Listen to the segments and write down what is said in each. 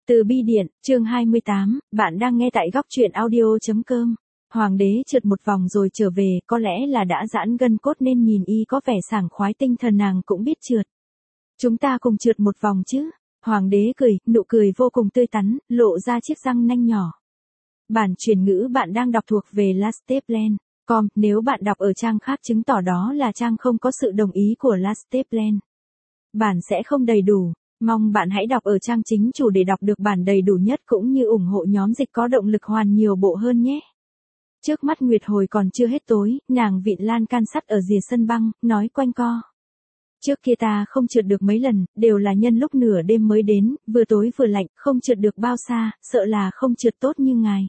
Từ bi điện, chương 28, bạn đang nghe tại góc truyện audio.com. Hoàng đế trượt một vòng rồi trở về, có lẽ là đã giãn gân cốt nên nhìn y có vẻ sảng khoái, tinh thần nàng cũng biết trượt. Chúng ta cùng trượt một vòng chứ? Hoàng đế cười, nụ cười vô cùng tươi tắn, lộ ra chiếc răng nanh nhỏ. Bản truyền ngữ bạn đang đọc thuộc về lasteplan.com, nếu bạn đọc ở trang khác chứng tỏ đó là trang không có sự đồng ý của Lasteplan. Bản sẽ không đầy đủ. Mong bạn hãy đọc ở trang chính chủ để đọc được bản đầy đủ nhất cũng như ủng hộ nhóm dịch có động lực hoàn nhiều bộ hơn nhé. Trước mắt Nguyệt Hồi còn chưa hết tối, nàng vịn lan can sắt ở rìa sân băng, nói quanh co. Trước kia ta không trượt được mấy lần, đều là nhân lúc nửa đêm mới đến, vừa tối vừa lạnh, không trượt được bao xa, sợ là không trượt tốt như ngài.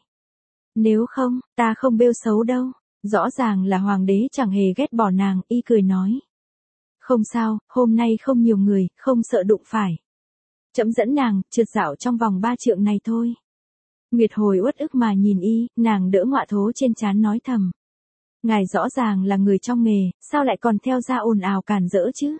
Nếu không, ta không bêu xấu đâu. Rõ ràng là hoàng đế chẳng hề ghét bỏ nàng, y cười nói. Không sao, hôm nay không nhiều người, không sợ đụng phải. Trẫm dẫn nàng, trượt dạo trong vòng 3 trượng này thôi. Nguyệt Hồi uất ức mà nhìn y, nàng đỡ ngọa thố trên trán nói thầm. Ngài rõ ràng là người trong nghề, sao lại còn theo ra ồn ào cản rỡ chứ?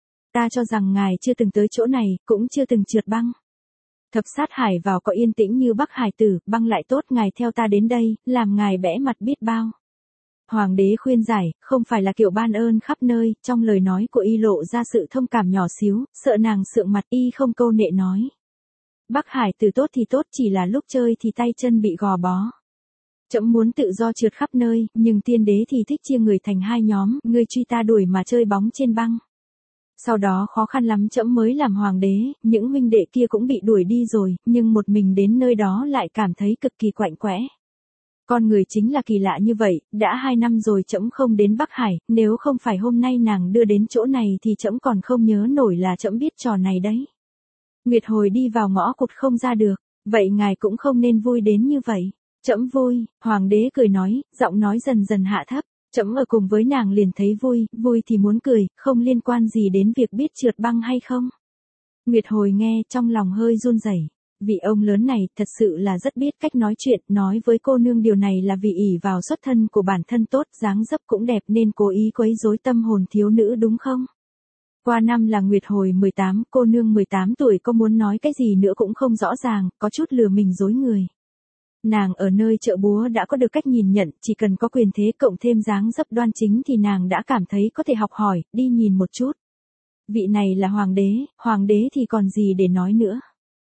Ta cho rằng ngài chưa từng tới chỗ này, cũng chưa từng trượt băng. Thập sát hải vào có yên tĩnh như Bắc Hải tử, băng lại tốt, ngài theo ta đến đây, làm ngài bẽ mặt biết bao. Hoàng đế khuyên giải, không phải là kiểu ban ơn khắp nơi, trong lời nói của y lộ ra sự thông cảm nhỏ xíu, sợ nàng sượng mặt, y không câu nệ nói. Bắc Hải tử tốt thì tốt, chỉ là lúc chơi thì tay chân bị gò bó. Trẫm muốn tự do trượt khắp nơi, nhưng tiên đế thì thích chia người thành hai nhóm, ngươi truy ta đuổi mà chơi bóng trên băng. Sau đó khó khăn lắm trẫm mới làm hoàng đế, những huynh đệ kia cũng bị đuổi đi rồi, nhưng một mình đến nơi đó lại cảm thấy cực kỳ quạnh quẽ. Con người chính là kỳ lạ như vậy, đã 2 năm rồi trẫm không đến Bắc Hải, nếu không phải hôm nay nàng đưa đến chỗ này thì trẫm còn không nhớ nổi là trẫm biết trò này đấy. Nguyệt Hồi đi vào ngõ cụt không ra được, vậy ngài cũng không nên vui đến như vậy. Trẫm vui, hoàng đế cười nói, giọng nói dần dần hạ thấp, trẫm ở cùng với nàng liền thấy vui, vui thì muốn cười, không liên quan gì đến việc biết trượt băng hay không. Nguyệt Hồi nghe, trong lòng hơi run rẩy. Vị ông lớn này thật sự là rất biết cách nói chuyện, nói với cô nương điều này là vì ỷ vào xuất thân của bản thân tốt, dáng dấp cũng đẹp nên cố ý quấy rối tâm hồn thiếu nữ đúng không? Qua năm là Nguyệt Hồi 18, cô nương 18 tuổi có muốn nói cái gì nữa cũng không rõ ràng, có chút lừa mình dối người. Nàng ở nơi chợ búa đã có được cách nhìn nhận, chỉ cần có quyền thế cộng thêm dáng dấp đoan chính thì nàng đã cảm thấy có thể học hỏi, đi nhìn một chút. Vị này là hoàng đế thì còn gì để nói nữa.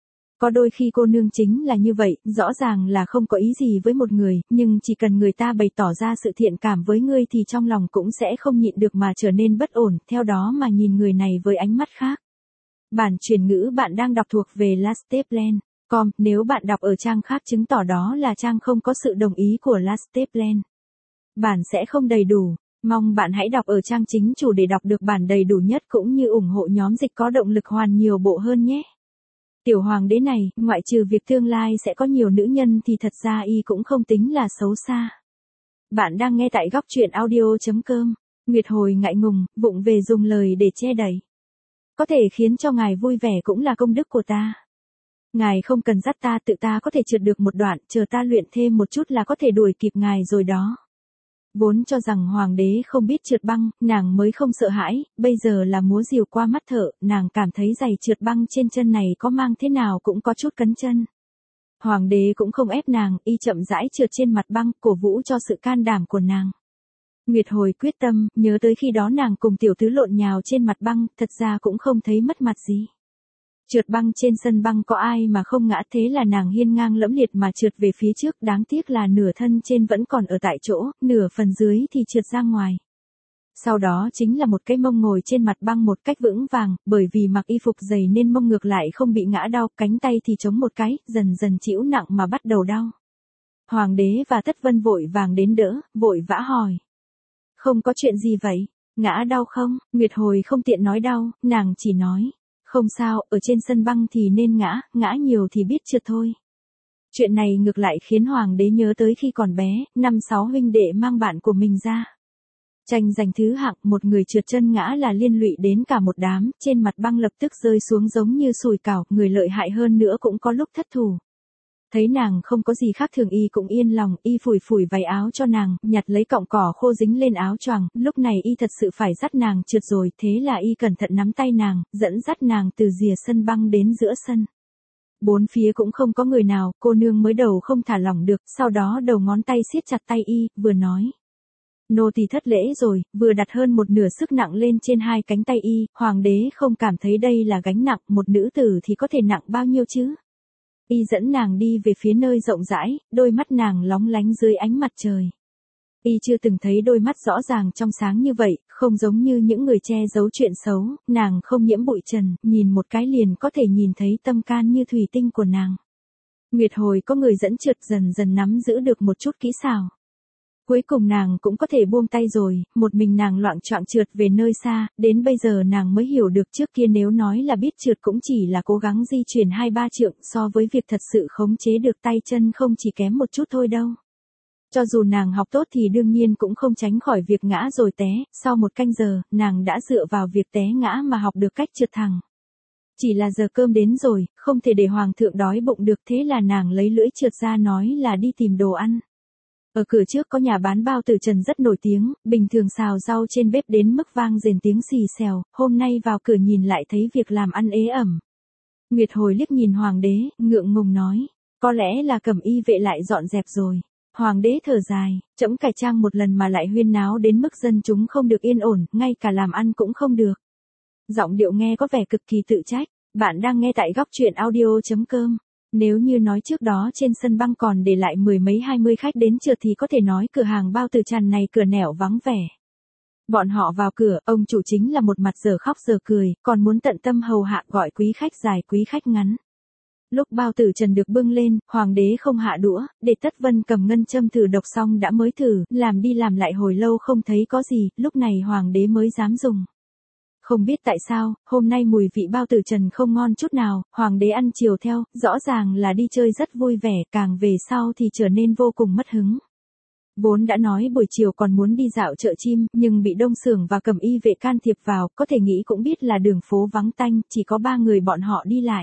Có đôi khi cô nương chính là như vậy, rõ ràng là không có ý gì với một người, nhưng chỉ cần người ta bày tỏ ra sự thiện cảm với ngươi thì trong lòng cũng sẽ không nhịn được mà trở nên bất ổn, theo đó mà nhìn người này với ánh mắt khác. Bản truyền ngữ bạn đang đọc thuộc về Lasteplan.com, nếu bạn đọc ở trang khác chứng tỏ đó là trang không có sự đồng ý của Lasteplan. Bản sẽ không đầy đủ, mong bạn hãy đọc ở trang chính chủ để đọc được bản đầy đủ nhất cũng như ủng hộ nhóm dịch có động lực hoàn nhiều bộ hơn nhé. Tiểu hoàng đế này, ngoại trừ việc tương lai sẽ có nhiều nữ nhân thì thật ra y cũng không tính là xấu xa. Bạn đang nghe tại góc truyện audio.com. Nguyệt Hồi ngại ngùng, vụng về dùng lời để che đậy. Có thể khiến cho ngài vui vẻ cũng là công đức của ta. Ngài không cần dắt ta, tự ta có thể trượt được một đoạn, chờ ta luyện thêm một chút là có thể đuổi kịp ngài rồi đó. Vốn cho rằng hoàng đế không biết trượt băng, nàng mới không sợ hãi, bây giờ là múa rìu qua mắt thợ, nàng cảm thấy giày trượt băng trên chân này có mang thế nào cũng có chút cấn chân. Hoàng đế cũng không ép nàng, y chậm rãi trượt trên mặt băng, cổ vũ cho sự can đảm của nàng. Nguyệt Hồi quyết tâm, nhớ tới khi đó nàng cùng tiểu tứ lộn nhào trên mặt băng, thật ra cũng không thấy mất mặt gì. Trượt băng trên sân băng có ai mà không ngã, thế là nàng hiên ngang lẫm liệt mà trượt về phía trước, đáng tiếc là nửa thân trên vẫn còn ở tại chỗ, nửa phần dưới thì trượt ra ngoài. Sau đó chính là một cái mông ngồi trên mặt băng một cách vững vàng, bởi vì mặc y phục dày nên mông ngược lại không bị ngã đau, cánh tay thì chống một cái, dần dần chịu nặng mà bắt đầu đau. Hoàng đế và Tất Vân vội vàng đến đỡ, vội vã hỏi. Không có chuyện gì vậy, ngã đau không? Nguyệt Hồi không tiện nói đau, nàng chỉ nói. Không sao, ở trên sân băng thì nên ngã nhiều thì biết trượt thôi. Chuyện này ngược lại khiến hoàng đế nhớ tới khi còn bé, 5-6 huynh đệ mang bạn của mình ra. Tranh giành thứ hạng, một người trượt chân ngã là liên lụy đến cả một đám, trên mặt băng lập tức rơi xuống giống như sùi cảo, người lợi hại hơn nữa cũng có lúc thất thủ. Thấy nàng không có gì khác thường y cũng yên lòng, y phủi phủi váy áo cho nàng, nhặt lấy cọng cỏ khô dính lên áo choàng, lúc này y thật sự phải dắt nàng trượt rồi, thế là y cẩn thận nắm tay nàng, dẫn dắt nàng từ rìa sân băng đến giữa sân. Bốn phía cũng không có người nào, cô nương mới đầu không thả lỏng được, sau đó đầu ngón tay siết chặt tay y, vừa nói. Nô tỳ thất lễ rồi, vừa đặt hơn một nửa sức nặng lên trên hai cánh tay y, hoàng đế không cảm thấy đây là gánh nặng, một nữ tử thì có thể nặng bao nhiêu chứ? Y dẫn nàng đi về phía nơi rộng rãi, đôi mắt nàng lóng lánh dưới ánh mặt trời. Y chưa từng thấy đôi mắt rõ ràng trong sáng như vậy, không giống như những người che giấu chuyện xấu, nàng không nhiễm bụi trần, nhìn một cái liền có thể nhìn thấy tâm can như thủy tinh của nàng. Nguyệt hồi có người dẫn trượt dần dần nắm giữ được một chút kỹ xảo. Cuối cùng nàng cũng có thể buông tay rồi, một mình nàng loạng choạng trượt về nơi xa, đến bây giờ nàng mới hiểu được trước kia nếu nói là biết trượt cũng chỉ là cố gắng di chuyển 2-3 trượng so với việc thật sự khống chế được tay chân không chỉ kém một chút thôi đâu. Cho dù nàng học tốt thì đương nhiên cũng không tránh khỏi việc ngã rồi té, sau 1 canh giờ, nàng đã dựa vào việc té ngã mà học được cách trượt thẳng. Chỉ là giờ cơm đến rồi, không thể để hoàng thượng đói bụng được thế là nàng lấy lưỡi trượt ra nói là đi tìm đồ ăn. Ở cửa trước có nhà bán bao tử Trần rất nổi tiếng, bình thường xào rau trên bếp đến mức vang rền tiếng xì xèo, hôm nay vào cửa nhìn lại thấy việc làm ăn ế ẩm. Nguyệt hồi liếc nhìn hoàng đế, ngượng ngùng nói, có lẽ là Cẩm Y vệ lại dọn dẹp rồi. Hoàng đế thở dài, trẫm cải trang một lần mà lại huyên náo đến mức dân chúng không được yên ổn, ngay cả làm ăn cũng không được. Giọng điệu nghe có vẻ cực kỳ tự trách, bạn đang nghe tại góc truyện audio.com. Nếu như nói trước đó trên sân băng còn để lại 10 mấy 20 khách đến trượt thì có thể nói cửa hàng bao tử Trần này cửa nẻo vắng vẻ. Bọn họ vào cửa, ông chủ chính là một mặt giờ khóc giờ cười, còn muốn tận tâm hầu hạ gọi quý khách dài quý khách ngắn. Lúc bao tử Trần được bưng lên, hoàng đế không hạ đũa, để Tất Vân cầm ngân châm thử độc xong đã mới thử, làm đi làm lại hồi lâu không thấy có gì, lúc này hoàng đế mới dám dùng. Không biết tại sao, hôm nay mùi vị bao tử Trần không ngon chút nào, hoàng đế ăn chiều theo, rõ ràng là đi chơi rất vui vẻ, càng về sau thì trở nên vô cùng mất hứng. Vốn đã nói buổi chiều còn muốn đi dạo chợ chim, nhưng bị Đông Xưởng và Cẩm Y vệ can thiệp vào, có thể nghĩ cũng biết là đường phố vắng tanh, chỉ có 3 người bọn họ đi lại.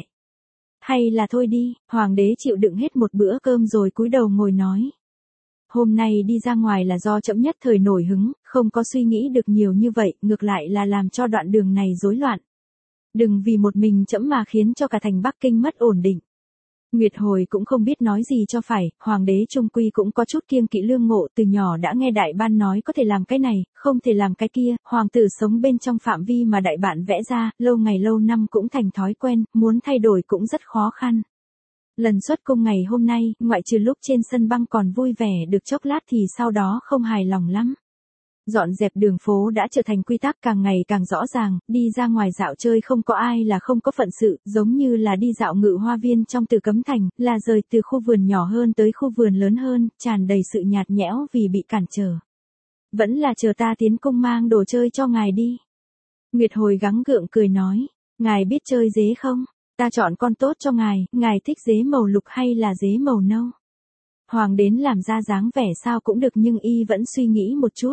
Hay là thôi đi, hoàng đế chịu đựng hết một bữa cơm rồi cúi đầu ngồi nói. Hôm nay đi ra ngoài là do trẫm nhất thời nổi hứng, không có suy nghĩ được nhiều như vậy, ngược lại là làm cho đoạn đường này rối loạn. Đừng vì một mình trẫm mà khiến cho cả thành Bắc Kinh mất ổn định. Nguyệt hồi cũng không biết nói gì cho phải, hoàng đế trung quy cũng có chút kiêng kỵ lương ngộ, từ nhỏ đã nghe đại ban nói có thể làm cái này, không thể làm cái kia, hoàng tử sống bên trong phạm vi mà đại bạn vẽ ra, lâu ngày lâu năm cũng thành thói quen, muốn thay đổi cũng rất khó khăn. Lần xuất cung ngày hôm nay, ngoại trừ lúc trên sân băng còn vui vẻ được chốc lát thì sau đó không hài lòng lắm. Dọn dẹp đường phố đã trở thành quy tắc càng ngày càng rõ ràng, đi ra ngoài dạo chơi không có ai là không có phận sự, giống như là đi dạo Ngự Hoa Viên trong Tử Cấm Thành, là rời từ khu vườn nhỏ hơn tới khu vườn lớn hơn, tràn đầy sự nhạt nhẽo vì bị cản trở. Vẫn là chờ ta tiến cung mang đồ chơi cho ngài đi. Nguyệt hồi gắng gượng cười nói, ngài biết chơi dế không? Ta chọn con tốt cho ngài thích dế màu lục hay là dế màu nâu? Hoàng đến làm ra dáng vẻ sao cũng được nhưng y vẫn suy nghĩ một chút.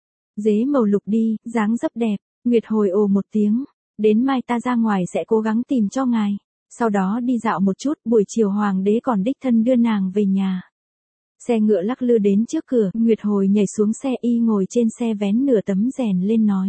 Dế màu lục đi, dáng dấp đẹp, Nguyệt hồi ồ một tiếng, đến mai ta ra ngoài sẽ cố gắng tìm cho ngài. Sau đó đi dạo một chút, buổi chiều hoàng đế còn đích thân đưa nàng về nhà. Xe ngựa lắc lư đến trước cửa, Nguyệt hồi nhảy xuống xe y ngồi trên xe vén nửa tấm rèn lên nói.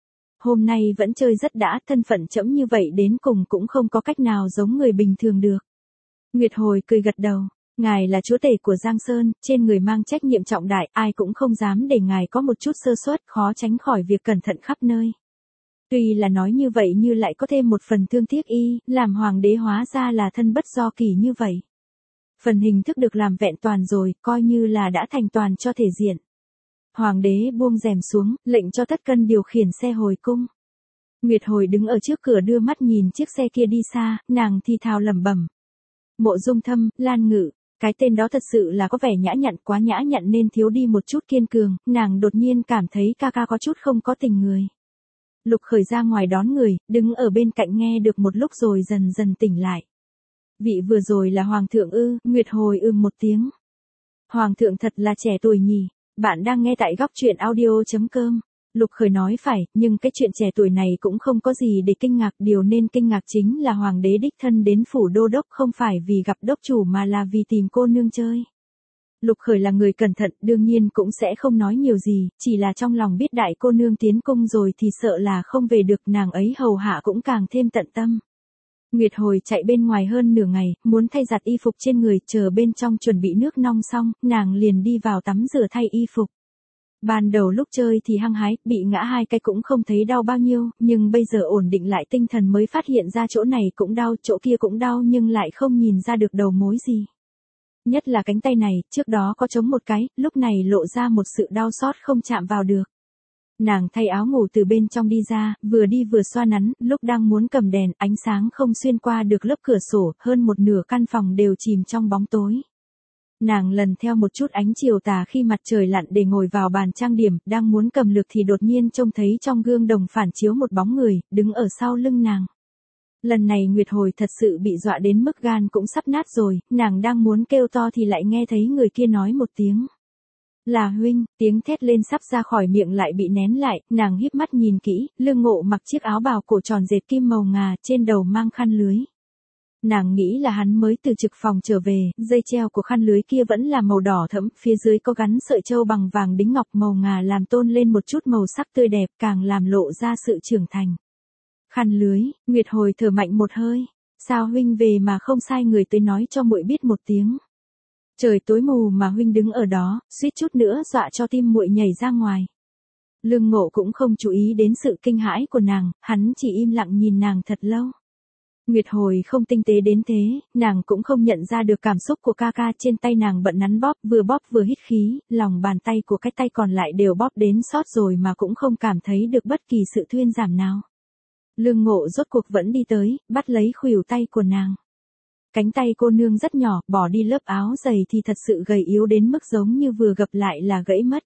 Hôm nay vẫn chơi rất đã, thân phận trẫm như vậy đến cùng cũng không có cách nào giống người bình thường được. Nguyệt hồi cười gật đầu, ngài là chúa tể của Giang Sơn, trên người mang trách nhiệm trọng đại, ai cũng không dám để ngài có một chút sơ suất, khó tránh khỏi việc cẩn thận khắp nơi. Tuy là nói như vậy như lại có thêm một phần thương tiếc y, làm hoàng đế hóa ra là thân bất do kỳ như vậy. Phần hình thức được làm vẹn toàn rồi, coi như là đã thành toàn cho thể diện. Hoàng đế buông rèm xuống, lệnh cho Tất Cân điều khiển xe hồi cung. Nguyệt hồi đứng ở trước cửa đưa mắt nhìn chiếc xe kia đi xa, nàng thì thào lẩm bẩm. Mộ Dung Thâm, Lan Ngự, cái tên đó thật sự là có vẻ nhã nhặn, quá nhã nhặn nên thiếu đi một chút kiên cường, nàng đột nhiên cảm thấy ca ca có chút không có tình người. Lục Khởi ra ngoài đón người, đứng ở bên cạnh nghe được một lúc rồi dần dần tỉnh lại. Vị vừa rồi là Hoàng thượng ư? Nguyệt hồi một tiếng. Hoàng thượng thật là trẻ tuổi nhỉ. Bạn đang nghe tại góc truyện audio.com. Lục Khởi nói phải, nhưng cái chuyện trẻ tuổi này cũng không có gì để kinh ngạc, điều nên kinh ngạc chính là hoàng đế đích thân đến phủ đô đốc không phải vì gặp đốc chủ mà là vì tìm cô nương chơi. Lục Khởi là người cẩn thận, đương nhiên cũng sẽ không nói nhiều gì, chỉ là trong lòng biết đại cô nương tiến cung rồi thì sợ là không về được, nàng ấy hầu hạ cũng càng thêm tận tâm. Nguyệt hồi chạy bên ngoài hơn nửa ngày, muốn thay giặt y phục trên người, chờ bên trong chuẩn bị nước nong xong, nàng liền đi vào tắm rửa thay y phục. Ban đầu lúc chơi thì hăng hái, bị ngã 2 cái cũng không thấy đau bao nhiêu, nhưng bây giờ ổn định lại tinh thần mới phát hiện ra chỗ này cũng đau, chỗ kia cũng đau nhưng lại không nhìn ra được đầu mối gì. Nhất là cánh tay này, trước đó có trống một cái, lúc này lộ ra một sự đau xót không chạm vào được. Nàng thay áo ngủ từ bên trong đi ra, vừa đi vừa xoa nắn, lúc đang muốn cầm đèn, ánh sáng không xuyên qua được lớp cửa sổ, hơn một nửa căn phòng đều chìm trong bóng tối. Nàng lần theo một chút ánh chiều tà khi mặt trời lặn để ngồi vào bàn trang điểm, đang muốn cầm lược thì đột nhiên trông thấy trong gương đồng phản chiếu một bóng người, đứng ở sau lưng nàng. Lần này Nguyệt hồi thật sự bị dọa đến mức gan cũng sắp nát rồi, nàng đang muốn kêu to thì lại nghe thấy người kia nói một tiếng. Là huynh, tiếng thét lên sắp ra khỏi miệng lại bị nén lại, nàng híp mắt nhìn kỹ, Lương Ngộ mặc chiếc áo bào cổ tròn dệt kim màu ngà, trên đầu mang khăn lưới. Nàng nghĩ là hắn mới từ trực phòng trở về, dây treo của khăn lưới kia vẫn là màu đỏ thẫm, phía dưới có gắn sợi châu bằng vàng đính ngọc màu ngà làm tôn lên một chút màu sắc tươi đẹp, càng làm lộ ra sự trưởng thành. Khăn lưới, Nguyệt hồi thở mạnh một hơi, sao huynh về mà không sai người tới nói cho muội biết một tiếng. Trời tối mù mà huynh đứng ở đó, suýt chút nữa dọa cho tim muội nhảy ra ngoài. Lương Ngộ cũng không chú ý đến sự kinh hãi của nàng, hắn chỉ im lặng nhìn nàng thật lâu. Nguyệt hồi không tinh tế đến thế, nàng cũng không nhận ra được cảm xúc của ca ca, trên tay nàng bận nắn bóp vừa hít khí, lòng bàn tay của cái tay còn lại đều bóp đến sót rồi mà cũng không cảm thấy được bất kỳ sự thuyên giảm nào. Lương Ngộ rốt cuộc vẫn đi tới, bắt lấy khuỷu tay của nàng. Cánh tay cô nương rất nhỏ, bỏ đi lớp áo dày thì thật sự gầy yếu đến mức giống như vừa gặp lại là gãy mất.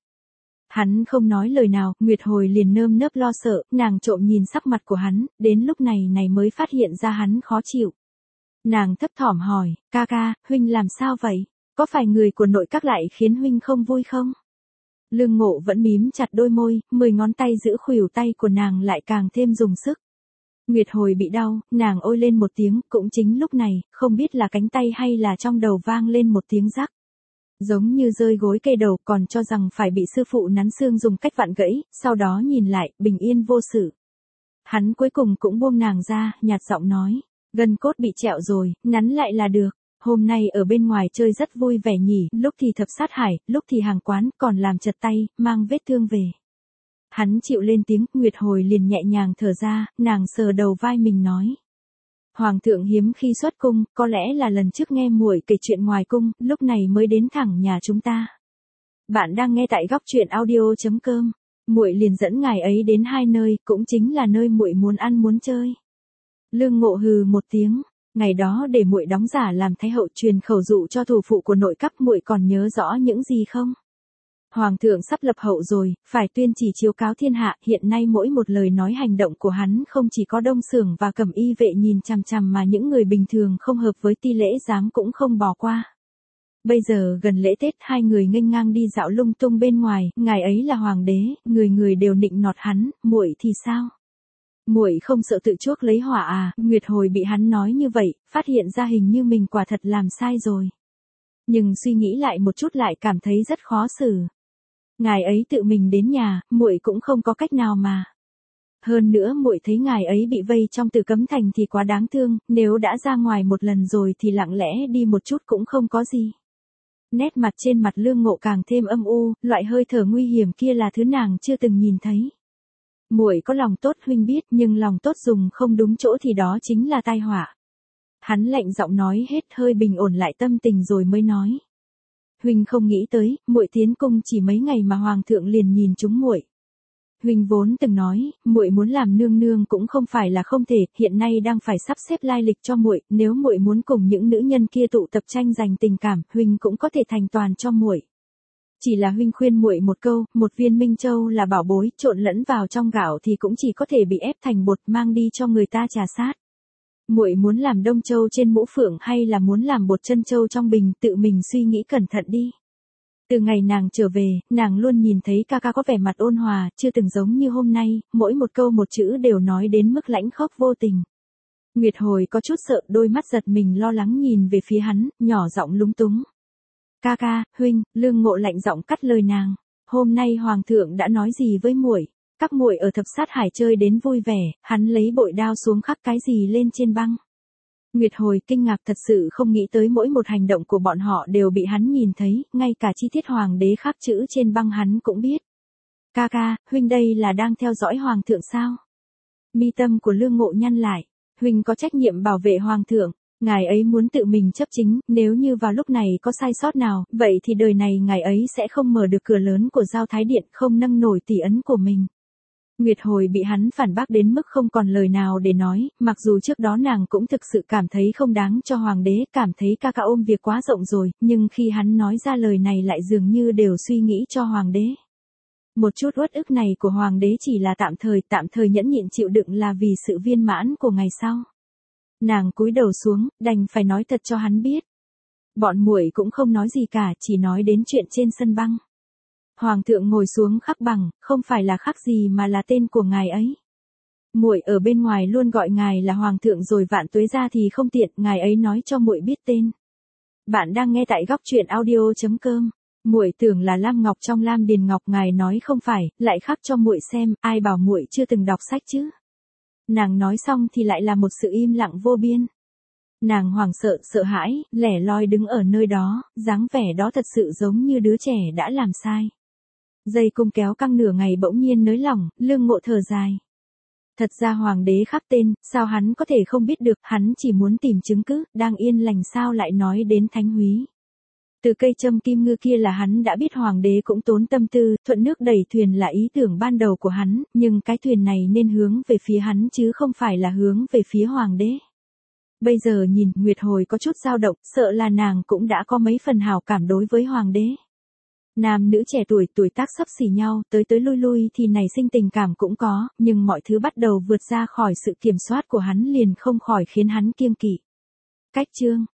Hắn không nói lời nào, Nguyệt hồi liền nơm nớp lo sợ, nàng trộm nhìn sắc mặt của hắn, đến lúc này mới phát hiện ra hắn khó chịu. Nàng thấp thỏm hỏi, ca ca, huynh làm sao vậy? Có phải người của nội các lại khiến huynh không vui không? Lương Ngộ vẫn mím chặt đôi môi, 10 ngón tay giữ khuỷu tay của nàng lại càng thêm dùng sức. Nguyệt hồi bị đau, nàng ôi lên một tiếng, cũng chính lúc này, không biết là cánh tay hay là trong đầu vang lên một tiếng rắc. Giống như rơi gối cây đầu, còn cho rằng phải bị sư phụ nắn xương dùng cách vặn gãy, sau đó nhìn lại, bình yên vô sự. Hắn cuối cùng cũng buông nàng ra, nhạt giọng nói, gân cốt bị trẹo rồi, nắn lại là được. Hôm nay ở bên ngoài chơi rất vui vẻ nhỉ, lúc thì thập sát hải, lúc thì hàng quán, còn làm chật tay, mang vết thương về. Hắn chịu lên tiếng, Nguyệt hồi liền nhẹ nhàng thở ra, nàng sờ đầu vai mình nói. Hoàng thượng hiếm khi xuất cung, có lẽ là lần trước nghe muội kể chuyện ngoài cung, lúc này mới đến thẳng nhà chúng ta. Bạn đang nghe tại góc truyện audio.com. Muội liền dẫn ngài ấy đến 2 nơi, cũng chính là nơi muội muốn ăn muốn chơi. Lương Ngộ hừ một tiếng, ngày đó để muội đóng giả làm thái hậu truyền khẩu dụ cho thủ phụ của nội các, muội còn nhớ rõ những gì không? Hoàng thượng sắp lập hậu rồi, phải tuyên chỉ chiếu cáo thiên hạ, hiện nay mỗi một lời nói hành động của hắn không chỉ có Đông Xưởng và Cẩm Y vệ nhìn chằm chằm mà những người bình thường không hợp với ti lễ giám cũng không bỏ qua. Bây giờ gần lễ Tết, 2 người nghênh ngang đi dạo lung tung bên ngoài, ngài ấy là hoàng đế, người người đều nịnh nọt hắn, muội thì sao? Muội không sợ tự chuốc lấy họa à? Nguyệt hồi bị hắn nói như vậy, phát hiện ra hình như mình quả thật làm sai rồi. Nhưng suy nghĩ lại một chút lại cảm thấy rất khó xử. Ngài ấy tự mình đến nhà, muội cũng không có cách nào mà. Hơn nữa muội thấy ngài ấy bị vây trong Tử Cấm Thành thì quá đáng thương, nếu đã ra ngoài một lần rồi thì lặng lẽ đi một chút cũng không có gì. Nét mặt trên mặt Lương Ngộ càng thêm âm u, loại hơi thở nguy hiểm kia là thứ nàng chưa từng nhìn thấy. Muội có lòng tốt huynh biết, nhưng lòng tốt dùng không đúng chỗ thì đó chính là tai họa. Hắn lạnh giọng nói hết hơi bình ổn lại tâm tình rồi mới nói. Huynh không nghĩ tới, muội tiến cung chỉ mấy ngày mà hoàng thượng liền nhìn chúng muội. Huynh vốn từng nói, muội muốn làm nương nương cũng không phải là không thể, hiện nay đang phải sắp xếp lai lịch cho muội, nếu muội muốn cùng những nữ nhân kia tụ tập tranh giành tình cảm, huynh cũng có thể thành toàn cho muội. Chỉ là huynh khuyên muội một câu, một viên minh châu là bảo bối, trộn lẫn vào trong gạo thì cũng chỉ có thể bị ép thành bột mang đi cho người ta trà sát. Muội muốn làm đông châu trên mũ phượng hay là muốn làm bột chân châu trong bình, tự mình suy nghĩ cẩn thận đi. Từ ngày nàng trở về, nàng luôn nhìn thấy ca ca có vẻ mặt ôn hòa, chưa từng giống như hôm nay, mỗi một câu một chữ đều nói đến mức lãnh khốc vô tình. Nguyệt hồi có chút sợ, đôi mắt giật mình lo lắng nhìn về phía hắn, nhỏ giọng lúng túng. Ca ca, huynh, Lương Ngộ lạnh giọng cắt lời nàng. Hôm nay hoàng thượng đã nói gì với muội? Các muội ở thập sát hải chơi đến vui vẻ, hắn lấy bội đao xuống khắc cái gì lên trên băng. Nguyệt hồi kinh ngạc thật sự không nghĩ tới mỗi một hành động của bọn họ đều bị hắn nhìn thấy, ngay cả chi tiết hoàng đế khắc chữ trên băng hắn cũng biết. Ca ca, huynh đây là đang theo dõi hoàng thượng sao? Mi tâm của Lương Ngộ nhăn lại, huynh có trách nhiệm bảo vệ hoàng thượng, ngài ấy muốn tự mình chấp chính, nếu như vào lúc này có sai sót nào, vậy thì đời này ngài ấy sẽ không mở được cửa lớn của Giao Thái Điện, không nâng nổi tỷ ấn của mình. Nguyệt hồi bị hắn phản bác đến mức không còn lời nào để nói, mặc dù trước đó nàng cũng thực sự cảm thấy không đáng cho hoàng đế, cảm thấy ca ca ôm việc quá rộng rồi, nhưng khi hắn nói ra lời này lại dường như đều suy nghĩ cho hoàng đế. Một chút uất ức này của hoàng đế chỉ là tạm thời nhẫn nhịn chịu đựng là vì sự viên mãn của ngày sau. Nàng cúi đầu xuống, đành phải nói thật cho hắn biết. Bọn muội cũng không nói gì cả, chỉ nói đến chuyện trên sân băng. Hoàng thượng ngồi xuống khắc bằng, không phải là khắc gì mà là tên của ngài ấy. Muội ở bên ngoài luôn gọi ngài là hoàng thượng rồi vạn tuế ra thì không tiện, ngài ấy nói cho muội biết tên. Bạn đang nghe tại góc truyện audio.com. Muội tưởng là Lam Ngọc trong Lam Điền Ngọc, ngài nói không phải, lại khắc cho muội xem, ai bảo muội chưa từng đọc sách chứ. Nàng nói xong thì lại là một sự im lặng vô biên. Nàng hoảng sợ, sợ hãi, lẻ loi đứng ở nơi đó, dáng vẻ đó thật sự giống như đứa trẻ đã làm sai. Dây cung kéo căng nửa ngày bỗng nhiên nới lỏng, Lương Ngộ thở dài. Thật ra hoàng đế khắc tên, sao hắn có thể không biết được, hắn chỉ muốn tìm chứng cứ, đang yên lành sao lại nói đến thánh húy. Từ cây châm kim ngư kia là hắn đã biết hoàng đế cũng tốn tâm tư, thuận nước đẩy thuyền là ý tưởng ban đầu của hắn, nhưng cái thuyền này nên hướng về phía hắn chứ không phải là hướng về phía hoàng đế. Bây giờ nhìn, Nguyệt hồi có chút dao động, sợ là nàng cũng đã có mấy phần hảo cảm đối với hoàng đế. Nam nữ trẻ tuổi tác xấp xỉ nhau, tới lui lui thì nảy sinh tình cảm cũng có, nhưng mọi thứ bắt đầu vượt ra khỏi sự kiểm soát của hắn liền không khỏi khiến hắn kiêng kỵ. Cách chương